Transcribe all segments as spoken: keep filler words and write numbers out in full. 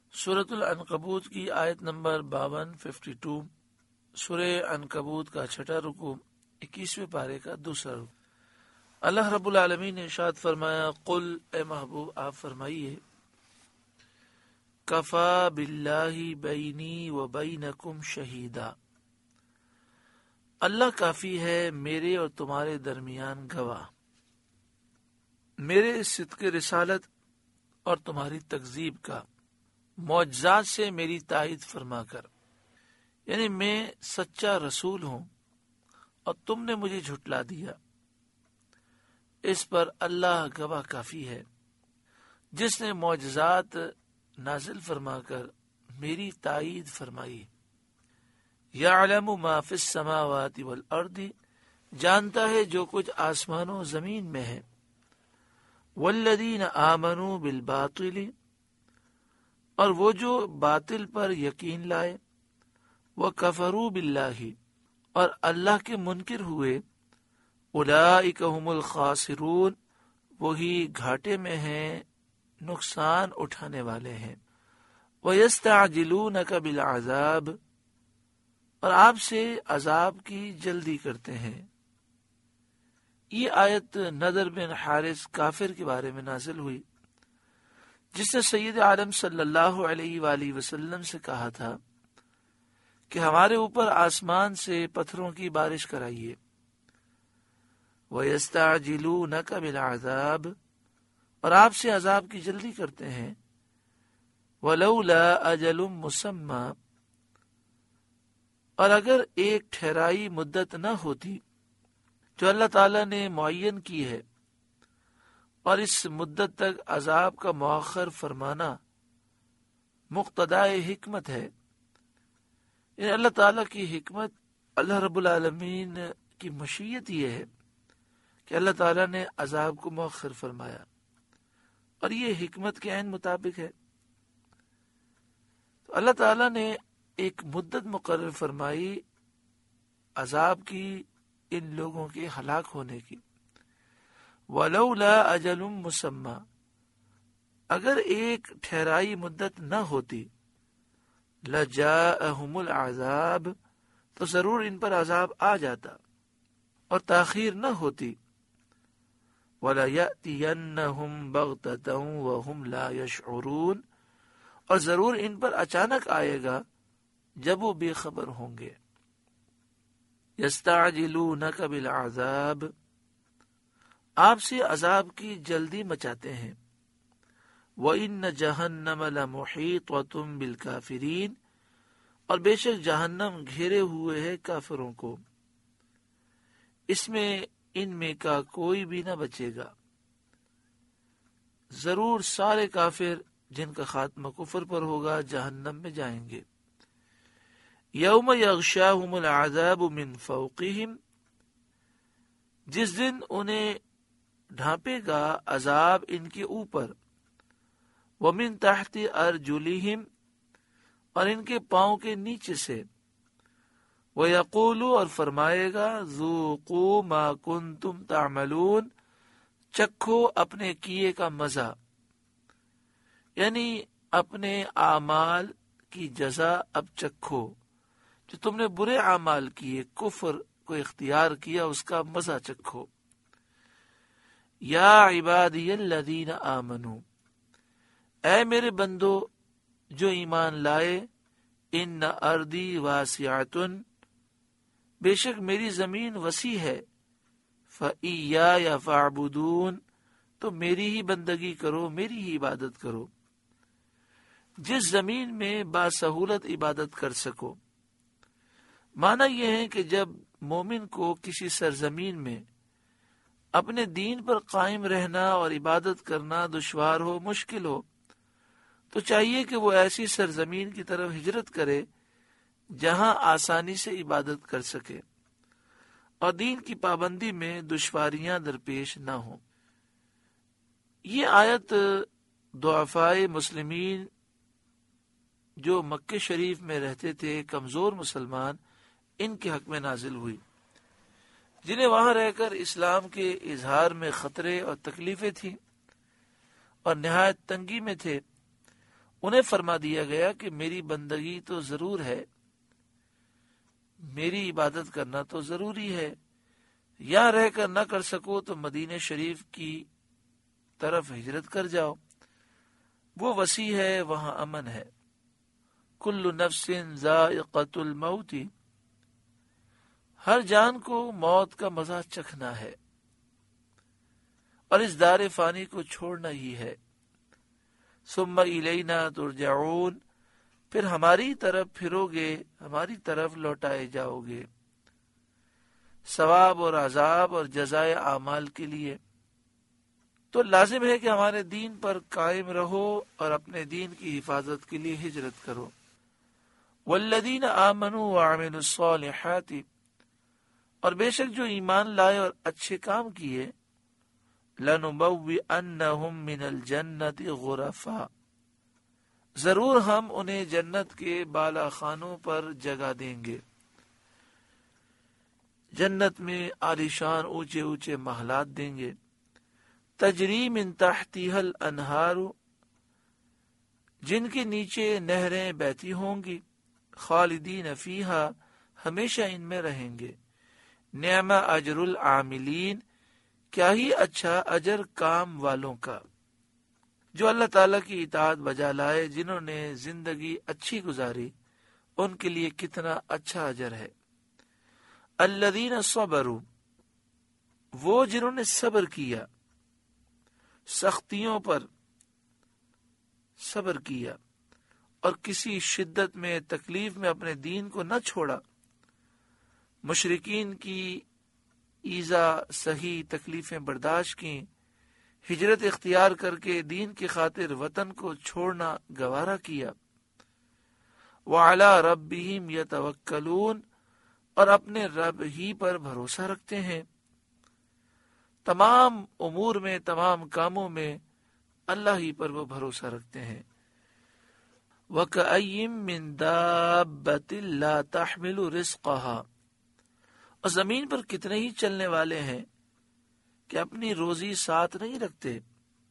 سورۃ العنکبوت کی آیت نمبر باون ففٹی ٹو، سورہ عنکبوت کا چھٹا رکوع، اکیسویں پارے کا دوسرا رکوع۔ اللہ رب العالمین نے ارشاد فرمایا، قل اے محبوب آپ فرمائیے، کفا باللہ بینی و بینکم شہیدا، اللہ کافی ہے میرے اور تمہارے درمیان گواہ، میرے صدق رسالت اور تمہاری تکذیب کا، معجزات سے میری تائید فرما کر، یعنی میں سچا رسول ہوں اور تم نے مجھے جھٹلا دیا، اس پر اللہ گواہ کافی ہے جس نے معجزات نازل فرما کر میری تائید فرمائی۔ یعلم ما فی السماوات والارض، جانتا ہے جو کچھ آسمانوں زمین میں ہے، والذین آمنوا بالباطل، اور وہ جو باطل پر یقین لائے، وکفروا باللہ، اور اللہ کے منکر ہوئے، اولئک هم الخاسرون، وہی گھاٹے میں ہیں، نقصان اٹھانے والے ہیں۔ وَيَسْتَعْجِلُونَكَ بِالْعَذَابِ، اور آپ سے عذاب کی جلدی کرتے ہیں۔ یہ آیت نضر بن حارث کافر کے بارے میں نازل ہوئی، جس نے سید عالم صلی اللہ علیہ وآلہ وسلم سے کہا تھا کہ ہمارے اوپر آسمان سے پتھروں کی بارش کرائیے۔ وَيَسْتَعْجِلُونَكَ بِالْعَذَابِ، اور آپ سے عذاب کی جلدی کرتے ہیں۔ وَلَوْلَا أَجَلٌ مُّسَمًّى، اور اگر ایک ٹھہرائی مدت نہ ہوتی جو اللہ تعالیٰ نے معین کی ہے، اور اس مدت تک عذاب کا مؤخر فرمانا مقتضائے حکمت ہے، یعنی اللہ تعالیٰ کی حکمت، اللہ رب العالمین کی مشیت یہ ہے کہ اللہ تعالیٰ نے عذاب کو مؤخر فرمایا، اور یہ حکمت کے عین مطابق ہے۔ تو اللہ تعالیٰ نے ایک مدت مقرر فرمائی عذاب کی، ان لوگوں کے ہلاک ہونے کی۔ وَلَوْلَا أَجَلٌ مُّسَمًّى، اگر ایک ٹھہرائی مدت نہ ہوتی، لَجَاءَهُمُ الْعَذَابُ، تو ضرور ان پر عذاب آ جاتا، اور تاخیر نہ ہوتی۔ وَلَيَأْتِيَنَّهُمْ بَغْتَةً وَهُمْ لَا يَشْعُرُونَ، اور ضرور ان پر اچانک آئے گا جب وہ بے خبر ہوں گے۔ يَسْتَعْجِلُونَكَ بِالْعَذَابِ، آپ سے عذاب کی جلدی مچاتے ہیں۔ وَإِنَّ جَهَنَّمَ لَمُحِيطَةٌ بِالْكَافِرِينَ، اور بے شک جہنم گھیرے ہوئے ہے کافروں کو، اس میں ان میں کا کوئی بھی نہ بچے گا، ضرور سارے کافر جن کا خاتمہ کفر پر ہوگا جہنم میں جائیں گے۔ یوم یغشاہم العذاب من فوقہم، جس دن انہیں ڈھانپے گا عذاب ان کے اوپر، ومن تحت ارجلہم، اور ان کے پاؤں کے نیچے سے، وَيَقُولُ، اور فرمائے گا، ذُوقُوا مَا كُنتُمْ تَعْمَلُونَ، چکھو اپنے کیے کا مزہ، یعنی اپنے اعمال کی جزا اب چکھو، جو تم نے برے اعمال کیے، کفر کو اختیار کیا، اس کا مزہ چکھو۔ یا عبادی الذین آمنوا، اے میرے بندو جو ایمان لائے، ان ارضی واسعۃ، بے شک میری زمین وسیع ہے، فَإِيَّايَ فَاعْبُدُونَ، تو میری ہی بندگی کرو، میری ہی عبادت کرو، جس زمین میں باسہولت عبادت کر سکو۔ معنی یہ ہے کہ جب مومن کو کسی سرزمین میں اپنے دین پر قائم رہنا اور عبادت کرنا دشوار ہو، مشکل ہو، تو چاہیے کہ وہ ایسی سرزمین کی طرف ہجرت کرے جہاں آسانی سے عبادت کر سکے اور دین کی پابندی میں دشواریاں درپیش نہ ہوں۔ یہ آیت ضعفائے مسلمین جو مکہ شریف میں رہتے تھے، کمزور مسلمان، ان کے حق میں نازل ہوئی، جنہیں وہاں رہ کر اسلام کے اظہار میں خطرے اور تکلیفیں تھیں اور نہایت تنگی میں تھے، انہیں فرما دیا گیا کہ میری بندگی تو ضرور ہے، میری عبادت کرنا تو ضروری ہے، یہاں رہ کر نہ کر سکو تو مدینہ شریف کی طرف ہجرت کر جاؤ، وہ وسیع ہے، وہاں امن ہے۔ کل نفس ذائقۃ الموت، ہر جان کو موت کا مزہ چکھنا ہے اور اس دار فانی کو چھوڑنا ہی ہے۔ ثم الینا ترجعون، پھر ہماری طرف پھرو گے، ہماری طرف لوٹائے جاؤ گے، ثواب اور عذاب اور جزائے اعمال کے لیے۔ تو لازم ہے کہ ہمارے دین پر قائم رہو اور اپنے دین کی حفاظت کے لیے ہجرت کرو۔ والذین آمنوا وعملوا الصالحات، اور بے شک جو ایمان لائے اور اچھے کام کیے، لنبوئنہم من الجنت غرفا، ضرور ہم انہیں جنت کے بالا خانوں پر جگہ دیں گے۔ جنت میں عالیشان اونچے اونچے محلات دیں گے، تجری من تحتها الانہار، جن کے نیچے نہریں بہتی ہوں گی، خالدین فیہا، ہمیشہ ان میں رہیں گے۔ نعم اجر العاملین، کیا ہی اچھا اجر کام والوں کا، جو اللہ تعالیٰ کی اطاعت بجا لائے، جنہوں نے زندگی اچھی گزاری، ان کے لیے کتنا اچھا اجر ہے۔ الذین صبروا، وہ جنہوں نے صبر کیا، سختیوں پر صبر کیا اور کسی شدت میں تکلیف میں اپنے دین کو نہ چھوڑا، مشرکین کی ایذا سہی، تکلیفیں برداشت کی، ہجرت اختیار کر کے دین کی خاطر وطن کو چھوڑنا گوارا کیا۔ وعلی ربہم یتوکلون، اور اپنے رب ہی پر بھروسہ رکھتے ہیں، تمام امور میں، تمام کاموں میں اللہ ہی پر وہ بھروسہ رکھتے ہیں۔ وَكَأَيٍّ مِّن دَابَّةٍ لَا تَحْمِلُ رِزْقَهَا، اور زمین پر کتنے ہی چلنے والے ہیں کہ اپنی روزی ساتھ نہیں رکھتے۔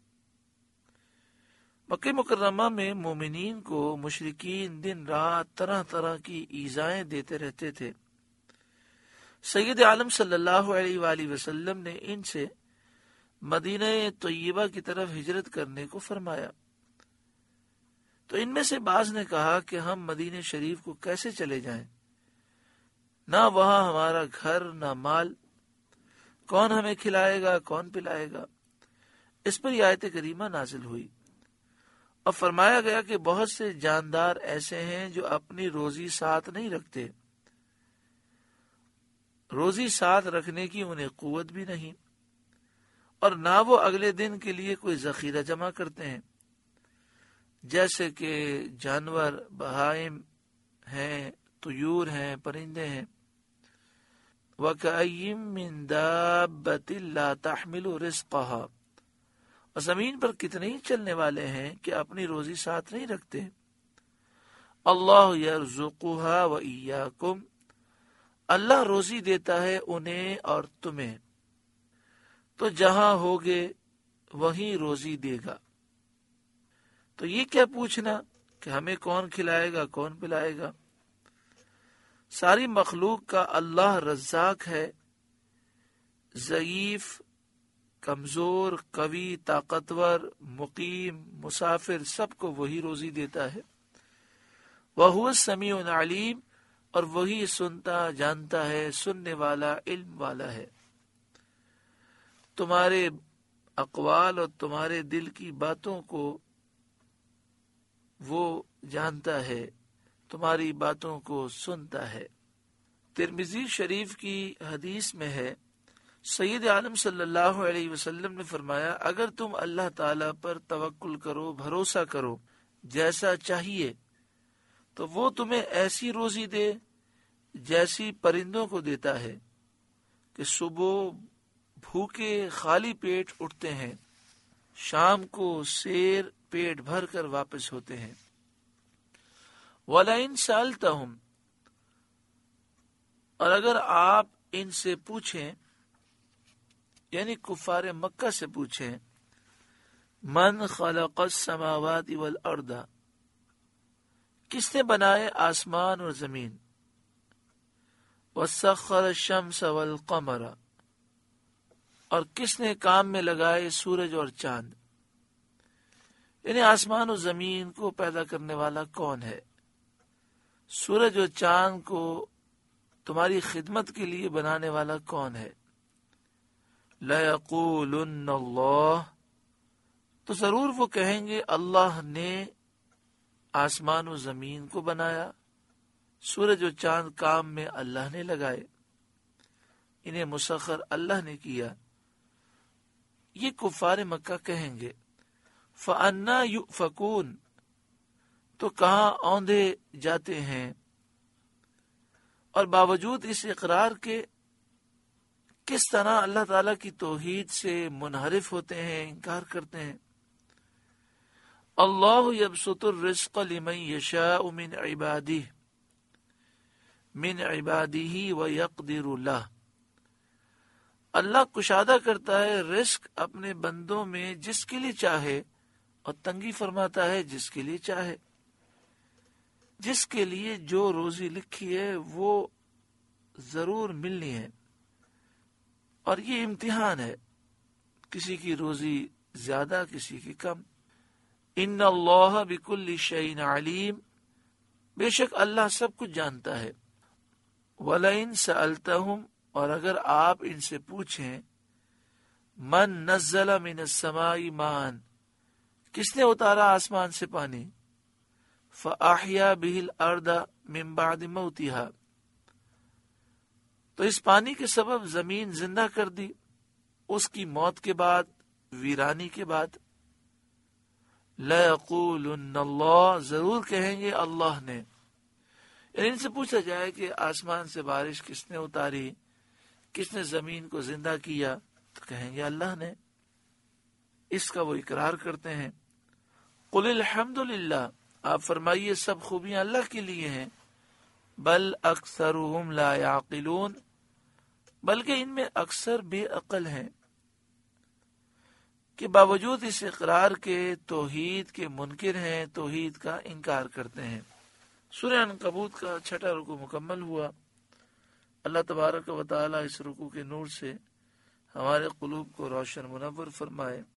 مکہ مکرمہ میں مومنین کو مشرکین دن رات طرح طرح کی ایذائیں دیتے رہتے تھے۔ سید عالم صلی اللہ علیہ وآلہ وسلم نے ان سے مدینہ طیبہ کی طرف ہجرت کرنے کو فرمایا، تو ان میں سے بعض نے کہا کہ ہم مدینہ شریف کو کیسے چلے جائیں، نہ وہاں ہمارا گھر نہ مال، کون ہمیں کھلائے گا، کون پلائے گا۔ اس پر یہ آیت کریمہ نازل ہوئی اور فرمایا گیا کہ بہت سے جاندار ایسے ہیں جو اپنی روزی ساتھ نہیں رکھتے، روزی ساتھ رکھنے کی انہیں قوت بھی نہیں، اور نہ وہ اگلے دن کے لیے کوئی ذخیرہ جمع کرتے ہیں، جیسے کہ جانور، بہائم ہیں، طیور ہیں، پرندے ہیں۔ وَكَأَيٍّ مِّن دَابَّةٍ لَا تَحْمِلُ رِزْقَهَا، اور زمین پر کتنے ہی چلنے والے ہیں کہ اپنی روزی ساتھ نہیں رکھتے۔ اللہ یرزقها وإیاکم، اللہ روزی دیتا ہے انہیں اور تمہیں، تو جہاں ہوگے وہیں روزی دے گا۔ تو یہ کیا پوچھنا کہ ہمیں کون کھلائے گا، کون پلائے گا؟ ساری مخلوق کا اللہ رزاق ہے، ضعیف، کمزور، قوی، طاقتور، مقیم، مسافر، سب کو وہی روزی دیتا ہے۔ وَهُوَ السَّمِيعُ الْعَلِيمُ، اور وہی سنتا جانتا ہے، سننے والا، علم والا ہے۔ تمہارے اقوال اور تمہارے دل کی باتوں کو وہ جانتا ہے، تمہاری باتوں کو سنتا ہے۔ ترمذی شریف کی حدیث میں ہے، سید عالم صلی اللہ علیہ وسلم نے فرمایا، اگر تم اللہ تعالی پر توکل کرو، بھروسہ کرو جیسا چاہیے، تو وہ تمہیں ایسی روزی دے جیسی پرندوں کو دیتا ہے کہ صبح بھوکے خالی پیٹ اٹھتے ہیں، شام کو سیر پیٹ بھر کر واپس ہوتے ہیں۔ وَلَئِن سَأَلْتَهُمْ، اور اگر آپ ان سے پوچھیں، یعنی کفار مکہ سے پوچھیں، من خلق السماوات والارض، کس نے بنائے آسمان اور زمین؟ وَسَخَّرَ الشَّمْسَ وَالْقَمَرَ، اور کس نے کام میں لگائے سورج اور چاند؟ یعنی آسمان و زمین کو پیدا کرنے والا کون ہے؟ سورج و چاند کو تمہاری خدمت کے لیے بنانے والا کون ہے؟ لَيَقُولُنَّ اللَّهُ، تو ضرور وہ کہیں گے اللہ نے آسمان و زمین کو بنایا، سورج و چاند کام میں اللہ نے لگائے، انہیں مسخر اللہ نے کیا۔ یہ کفار مکہ کہیں گے فَأَنَّا يُؤْفَكُونَ، تو کہاں اوندھے جاتے ہیں، اور باوجود اس اقرار کے کس طرح اللہ تعالیٰ کی توحید سے منحرف ہوتے ہیں، انکار کرتے ہیں۔ اللہ یبسط الرزق لمن یشاء من عبادہ من عبادہ ویقدر لہ، اللہ کشادہ کرتا ہے رزق اپنے بندوں میں جس کے لیے چاہے، اور تنگی فرماتا ہے جس کے لیے چاہے۔ جس کے لیے جو روزی لکھی ہے وہ ضرور ملنی ہے، اور یہ امتحان ہے، کسی کی روزی زیادہ کسی کی کم۔ ان اللہ بکل شیء علیم، بے شک اللہ سب کچھ جانتا ہے۔ وَلَئِن سَأَلْتَهُمْ، اور اگر آپ ان سے پوچھیں، من نزل من السماء ماء، کس نے اتارا آسمان سے پانی، فَأَحْيَا بِهِ الْأَرْضَ مِن بَعْدِ مَوْتِهَا، تو اس پانی کے سبب زمین زندہ کر دی اس کی موت کے بعد، ویرانی کے بعد۔ لَيَقُولُنَّ اللَّهُ، ضرور کہیں گے اللہ نے۔ یعنی ان سے پوچھا جائے کہ آسمان سے بارش کس نے اتاری، کس نے زمین کو زندہ کیا، تو کہیں گے اللہ نے۔ اس کا وہ اقرار کرتے ہیں۔ قُلِ الْحَمْدُ لِلَّهِ، آپ فرمائیے سب خوبیاں اللہ کے لیے ہیں۔ بل اکثرهم لا يعقلون، بلکہ ان میں اکثر بے عقل ہیں، کہ باوجود اس اقرار کے توحید کے منکر ہیں، توحید کا انکار کرتے ہیں۔ سورہ عنکبوت کا چھٹا رکوع مکمل ہوا۔ اللہ تبارک و تعالی اس رکوع کے نور سے ہمارے قلوب کو روشن منور فرمائے۔